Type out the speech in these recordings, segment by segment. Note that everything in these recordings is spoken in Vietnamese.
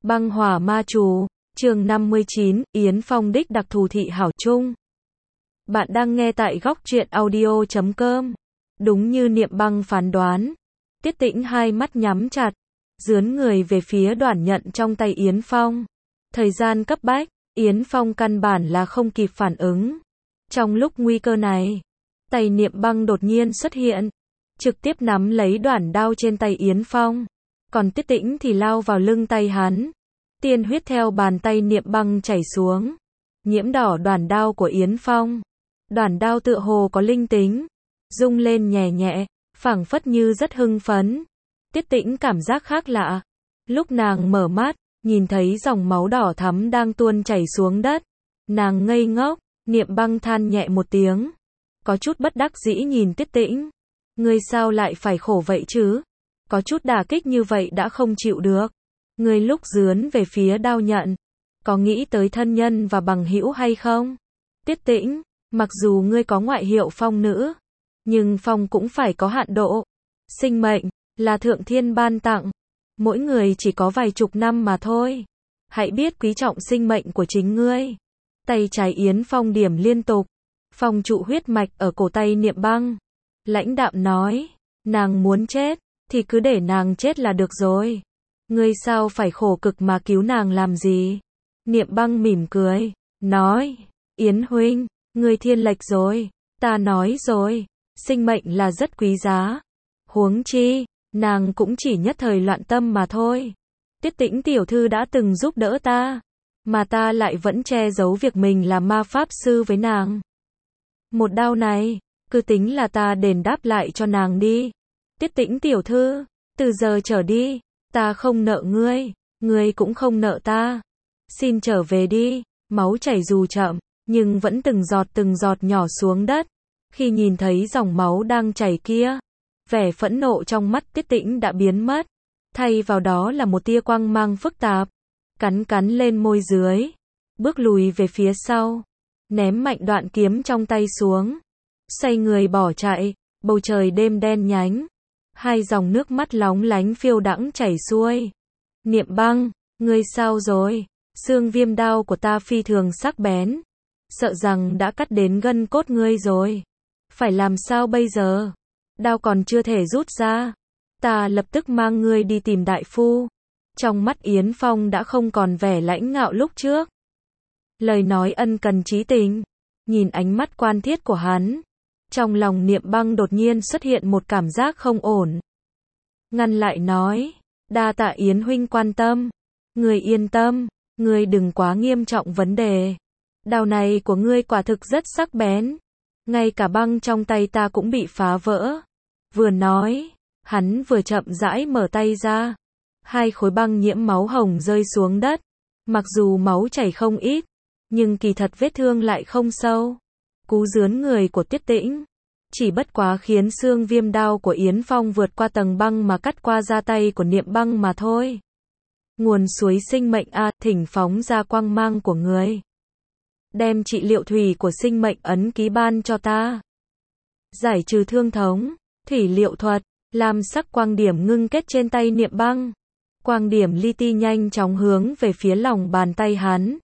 Băng hỏa ma chú, chương 59, Yến Phong đích đặc thù thị hảo chung. Bạn đang nghe tại góc truyện audio.com. Đúng như Niệm Băng phán đoán, Tiết Tĩnh hai mắt nhắm chặt, dướn người về phía đoản nhận trong tay Yến Phong. Thời gian cấp bách, Yến Phong căn bản là không kịp phản ứng. Trong lúc nguy cơ này, tay Niệm Băng đột nhiên xuất hiện, trực tiếp nắm lấy đoản đao trên tay Yến Phong. Còn Tiết Tĩnh thì lao vào lưng tay hắn. Tiên huyết theo bàn tay Niệm Băng chảy xuống, nhiễm đỏ đoản đao của Yến Phong. Đoản đao tựa hồ có linh tính, rung lên nhẹ nhẹ, phảng phất như rất hưng phấn. Tiết Tĩnh cảm giác khác lạ. Lúc nàng mở mắt, nhìn thấy dòng máu đỏ thắm đang tuôn chảy xuống đất. Nàng ngây ngốc, Niệm Băng than nhẹ một tiếng, có chút bất đắc dĩ nhìn Tiết Tĩnh. Ngươi sao lại phải khổ vậy chứ? Có chút đả kích như vậy đã không chịu được. Ngươi lúc dướn về phía đao nhận, có nghĩ tới thân nhân và bằng hữu hay không? Tiết Tĩnh, mặc dù ngươi có ngoại hiệu Phong nữ, nhưng Phong cũng phải có hạn độ. Sinh mệnh là thượng thiên ban tặng, mỗi người chỉ có vài chục năm mà thôi. Hãy biết quý trọng sinh mệnh của chính ngươi. Tay trái Yến Phong điểm liên tục, phong trụ huyết mạch ở cổ tay Niệm Băng. Lãnh đạm nói, nàng muốn chết thì cứ để nàng chết là được rồi. Ngươi sao phải khổ cực mà cứu nàng làm gì? Niệm Băng mỉm cười, nói, Yến huynh, ngươi thiên lệch rồi. Ta nói rồi, sinh mệnh là rất quý giá. Huống chi, nàng cũng chỉ nhất thời loạn tâm mà thôi. Tiết Tĩnh tiểu thư đã từng giúp đỡ ta, mà ta lại vẫn che giấu việc mình là ma pháp sư với nàng. Một đao này, cứ tính là ta đền đáp lại cho nàng đi. Tiết Tĩnh tiểu thư, từ giờ trở đi, ta không nợ ngươi, ngươi cũng không nợ ta. Xin trở về đi. Máu chảy dù chậm, nhưng vẫn từng giọt nhỏ xuống đất. Khi nhìn thấy dòng máu đang chảy kia, vẻ phẫn nộ trong mắt Tiết Tĩnh đã biến mất. Thay vào đó là một tia quang mang phức tạp. Cắn lên môi dưới, bước lùi về phía sau, ném mạnh đoạn kiếm trong tay xuống, xoay người bỏ chạy. Bầu trời đêm đen nhánh, hai dòng nước mắt lóng lánh phiêu đãng chảy xuôi. Niệm Băng, ngươi sao rồi? Xương viêm đao của ta phi thường sắc bén, sợ rằng đã cắt đến gân cốt ngươi rồi. Phải làm sao bây giờ? Đao còn chưa thể rút ra, ta lập tức mang ngươi đi tìm đại phu. Trong mắt Yến Phong đã không còn vẻ lãnh ngạo lúc trước. Lời nói ân cần chí tình, nhìn ánh mắt quan thiết của hắn, trong lòng Niệm Băng đột nhiên xuất hiện một cảm giác không ổn. Ngăn lại nói, đa tạ Yến huynh quan tâm. Ngươi yên tâm, ngươi đừng quá nghiêm trọng vấn đề. Đao này của ngươi quả thực rất sắc bén, ngay cả băng trong tay ta cũng bị phá vỡ. Vừa nói, hắn vừa chậm rãi mở tay ra. Hai khối băng nhiễm máu hồng rơi xuống đất. Mặc dù máu chảy không ít, nhưng kỳ thật vết thương lại không sâu. Cú dướn người của Tiết Tĩnh chỉ bất quá khiến xương viêm đao của Yến Phong vượt qua tầng băng mà cắt qua da tay của Niệm Băng mà thôi. Nguồn suối sinh mệnh a, thỉnh phóng ra quang mang của người. Đem trị liệu thủy của sinh mệnh ấn ký ban cho ta. Giải trừ thương thống, thủy liệu thuật, lam sắc quang điểm ngưng kết trên tay Niệm Băng. Quang điểm li ti nhanh chóng hướng về phía lòng bàn tay hắn.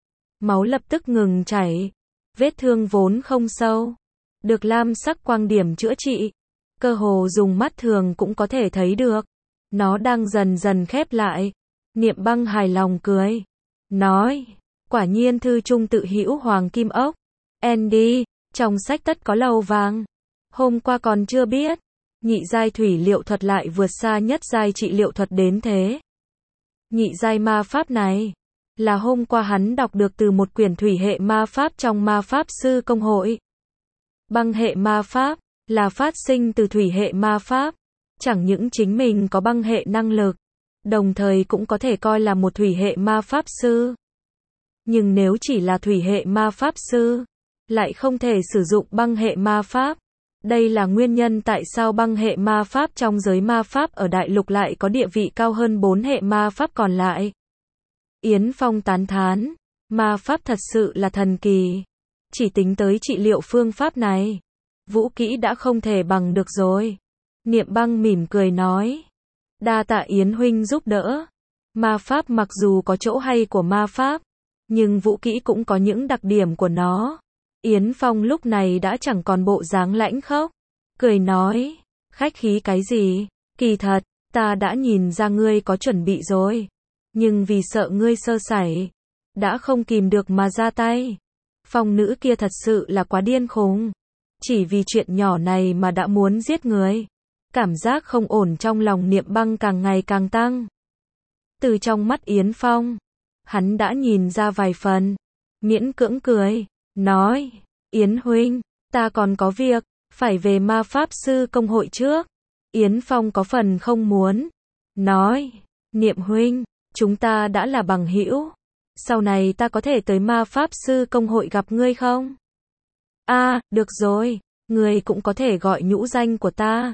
Máu lập tức ngừng chảy. Vết thương vốn không sâu, được lam sắc quang điểm chữa trị. Cơ hồ dùng mắt thường cũng có thể thấy được. Nó đang dần dần khép lại. Niệm Băng hài lòng cười, nói, quả nhiên thư trung tự hữu hoàng kim ốc. Andy, trong sách tất có lầu vàng. Hôm qua còn chưa biết, nhị giai thủy liệu thuật lại vượt xa nhất giai trị liệu thuật đến thế. Nhị giai ma pháp này, là hôm qua hắn đọc được từ một quyển thủy hệ ma pháp trong ma pháp sư công hội. Băng hệ ma pháp, là phát sinh từ thủy hệ ma pháp. Chẳng những chính mình có băng hệ năng lực, đồng thời cũng có thể coi là một thủy hệ ma pháp sư. Nhưng nếu chỉ là thủy hệ ma pháp sư, lại không thể sử dụng băng hệ ma pháp. Đây là nguyên nhân tại sao băng hệ ma pháp trong giới ma pháp ở đại lục lại có địa vị cao hơn 4 hệ ma pháp còn lại. Yến Phong tán thán, ma pháp thật sự là thần kỳ. Chỉ tính tới trị liệu phương pháp này, vũ kỹ đã không thể bằng được rồi. Niệm Băng mỉm cười nói, đa tạ Yến huynh giúp đỡ. Ma pháp mặc dù có chỗ hay của ma pháp, nhưng vũ kỹ cũng có những đặc điểm của nó. Yến Phong lúc này đã chẳng còn bộ dáng lãnh khốc, cười nói, khách khí cái gì, kỳ thật, ta đã nhìn ra ngươi có chuẩn bị rồi, nhưng vì sợ ngươi sơ sẩy, đã không kìm được mà ra tay. Phong nữ kia thật sự là quá điên khùng, chỉ vì chuyện nhỏ này mà đã muốn giết người. Cảm giác không ổn trong lòng Niệm Băng càng ngày càng tăng. Từ trong mắt Yến Phong, hắn đã nhìn ra vài phần, miễn cưỡng cười, nói, Yến huynh, ta còn có việc, phải về ma pháp sư công hội trước. Yến Phong có phần không muốn, nói, Niệm huynh, chúng ta đã là bằng hữu, sau này ta có thể tới ma pháp sư công hội gặp ngươi không? Được rồi, ngươi cũng có thể gọi nhũ danh của ta.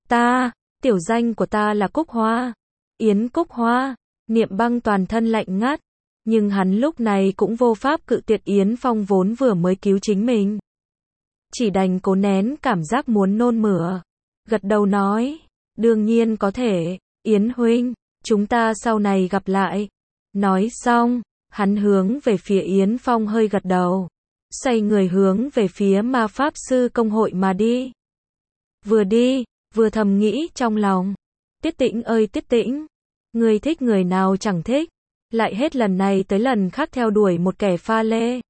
Tiểu danh của ta là Cúc Hoa. Yến Cúc Hoa. Niệm Băng toàn thân lạnh ngắt, nhưng hắn lúc này cũng vô pháp cự tuyệt Yến Phong vốn vừa mới cứu chính mình. Chỉ đành cố nén cảm giác muốn nôn mửa, gật đầu nói, đương nhiên có thể, Yến huynh, chúng ta sau này gặp lại. Nói xong, hắn hướng về phía Yến Phong hơi gật đầu, xoay người hướng về phía ma pháp sư công hội mà đi. Vừa đi, vừa thầm nghĩ trong lòng, Tiết Tĩnh ơi Tiết Tĩnh, ngươi thích người nào chẳng thích, lại hết lần này tới lần khác theo đuổi một kẻ pha lê.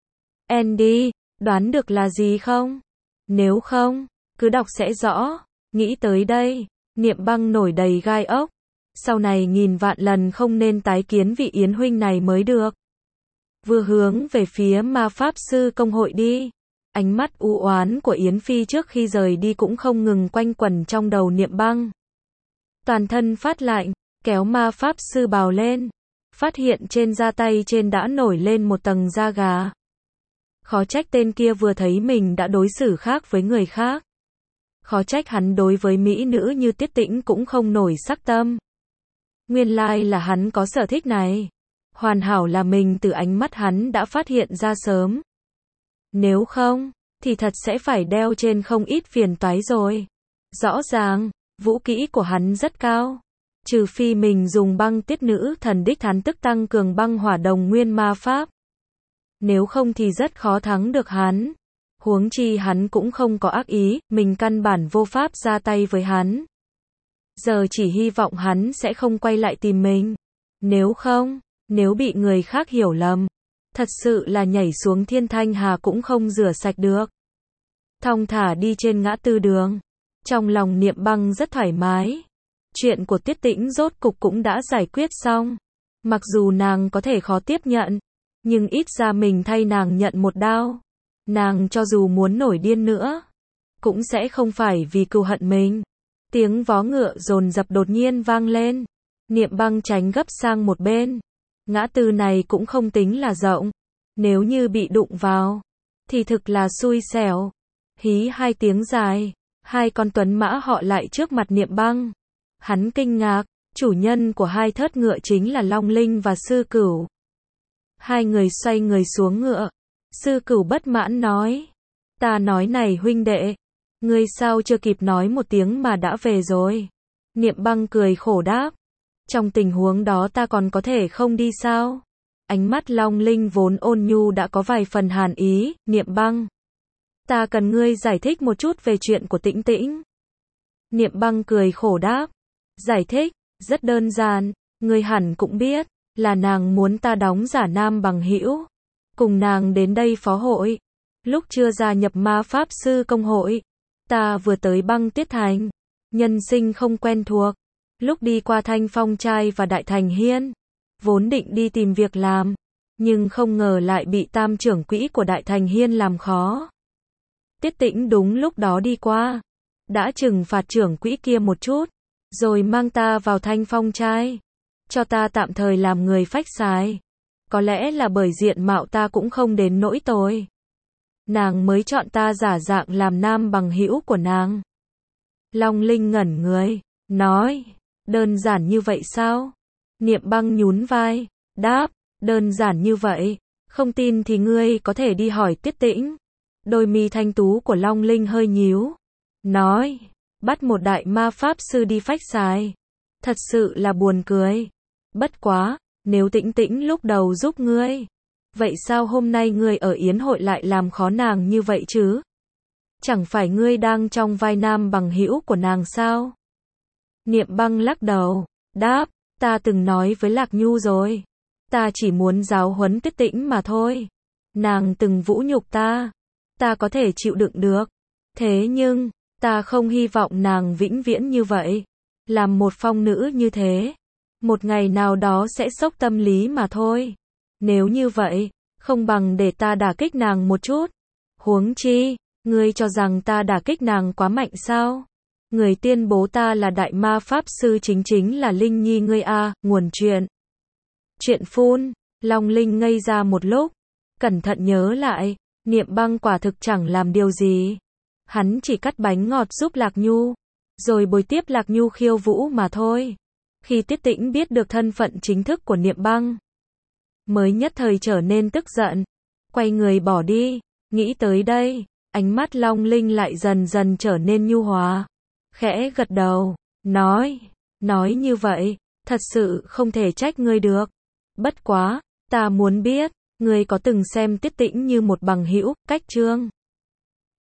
Andy, đoán được là gì không? Nếu không, cứ đọc sẽ rõ. Nghĩ tới đây, Niệm Băng nổi đầy gai ốc. Sau này nghìn vạn lần không nên tái kiến vị Yến huynh này mới được. Vừa hướng về phía ma pháp sư công hội đi, ánh mắt u oán của Yến Phi trước khi rời đi cũng không ngừng quanh quẩn trong đầu Niệm Băng. Toàn thân phát lạnh, kéo ma pháp sư bào lên, phát hiện trên da tay trên đã nổi lên một tầng da gà. Khó trách tên kia vừa thấy mình đã đối xử khác với người khác. Khó trách hắn đối với mỹ nữ như Tiết Tĩnh cũng không nổi sắc tâm. Nguyên lai là hắn có sở thích này. Hoàn hảo là mình từ ánh mắt hắn đã phát hiện ra sớm. Nếu không, thì thật sẽ phải đeo trên không ít phiền toái rồi. Rõ ràng, vũ kỹ của hắn rất cao. Trừ phi mình dùng băng tiết nữ thần đích thán tức tăng cường băng hỏa đồng nguyên ma pháp. Nếu không thì rất khó thắng được hắn. Huống chi hắn cũng không có ác ý, mình căn bản vô pháp ra tay với hắn. Giờ chỉ hy vọng hắn sẽ không quay lại tìm mình. Nếu không, nếu bị người khác hiểu lầm, thật sự là nhảy xuống thiên thanh hà cũng không rửa sạch được. Thong thả đi trên ngã tư đường, trong lòng Niệm Băng rất thoải mái. Chuyện của Tiết Tĩnh rốt cục cũng đã giải quyết xong. Mặc dù nàng có thể khó tiếp nhận, nhưng ít ra mình thay nàng nhận một đao. Nàng cho dù muốn nổi điên nữa, cũng sẽ không phải vì cừu hận mình. Tiếng vó ngựa dồn dập đột nhiên vang lên. Niệm Băng tránh gấp sang một bên. Ngã tư này cũng không tính là rộng. Nếu như bị đụng vào, thì thực là xui xẻo. Hí hai tiếng dài, hai con tuấn mã họ lại trước mặt Niệm Băng. Hắn kinh ngạc, chủ nhân của hai thớt ngựa chính là Long Linh và Sư Cửu. Hai người xoay người xuống ngựa. Sư Cửu bất mãn nói, ta nói này huynh đệ, ngươi sao chưa kịp nói một tiếng mà đã về rồi. Niệm Băng cười khổ đáp, trong tình huống đó ta còn có thể không đi sao? Ánh mắt Long Linh vốn ôn nhu đã có vài phần hàn ý. Niệm Băng, ta cần ngươi giải thích một chút về chuyện của Tĩnh Tĩnh. Niệm Băng cười khổ đáp, giải thích, rất đơn giản, ngươi hẳn cũng biết, là nàng muốn ta đóng giả nam bằng hữu, cùng nàng đến đây phó hội. Lúc chưa gia nhập ma pháp sư công hội, ta vừa tới băng tiết thành, nhân sinh không quen thuộc. Lúc đi qua Thanh Phong Trai và Đại Thành Hiên, vốn định đi tìm việc làm, nhưng không ngờ lại bị tam trưởng quỹ của Đại Thành Hiên làm khó. Tiết Tĩnh đúng lúc đó đi qua, đã trừng phạt trưởng quỹ kia một chút, rồi mang ta vào Thanh Phong Trai, cho ta tạm thời làm người phách xài. Có lẽ là bởi diện mạo ta cũng không đến nỗi tồi, nàng mới chọn ta giả dạng làm nam bằng hữu của nàng. Long Linh ngẩn người, nói, đơn giản như vậy sao? Niệm Băng nhún vai, đáp, đơn giản như vậy, không tin thì ngươi có thể đi hỏi Tiết Tĩnh. Đôi mi thanh tú của Long Linh hơi nhíu, nói, bắt một đại ma pháp sư đi phách xài, thật sự là buồn cười. Bất quá, nếu Tĩnh Tĩnh lúc đầu giúp ngươi, vậy sao hôm nay ngươi ở yến hội lại làm khó nàng như vậy chứ? Chẳng phải ngươi đang trong vai nam bằng hữu của nàng sao? Niệm Băng lắc đầu, đáp, ta từng nói với Lạc Nhu rồi. Ta chỉ muốn giáo huấn Tiết Tĩnh mà thôi. Nàng từng vũ nhục ta có thể chịu đựng được. Thế nhưng, ta không hy vọng nàng vĩnh viễn như vậy. Làm một phong nữ như thế, một ngày nào đó sẽ sốc tâm lý mà thôi. Nếu như vậy, không bằng để ta đả kích nàng một chút. Huống chi, ngươi cho rằng ta đả kích nàng quá mạnh sao? Người tuyên bố ta là đại ma pháp sư chính là Linh Nhi ngươi a, nguồn chuyện. Chuyện phun, Long Linh ngây ra một lúc, cẩn thận nhớ lại, Niệm Băng quả thực chẳng làm điều gì. Hắn chỉ cắt bánh ngọt giúp Lạc Nhu, rồi bồi tiếp Lạc Nhu khiêu vũ mà thôi. Khi Tiết Tĩnh biết được thân phận chính thức của Niệm Băng, mới nhất thời trở nên tức giận, quay người bỏ đi. Nghĩ tới đây, ánh mắt Long Linh lại dần dần trở nên nhu hòa, khẽ gật đầu, nói như vậy, thật sự không thể trách ngươi được. Bất quá, ta muốn biết, ngươi có từng xem Tiết Tĩnh như một bằng hữu, cách chương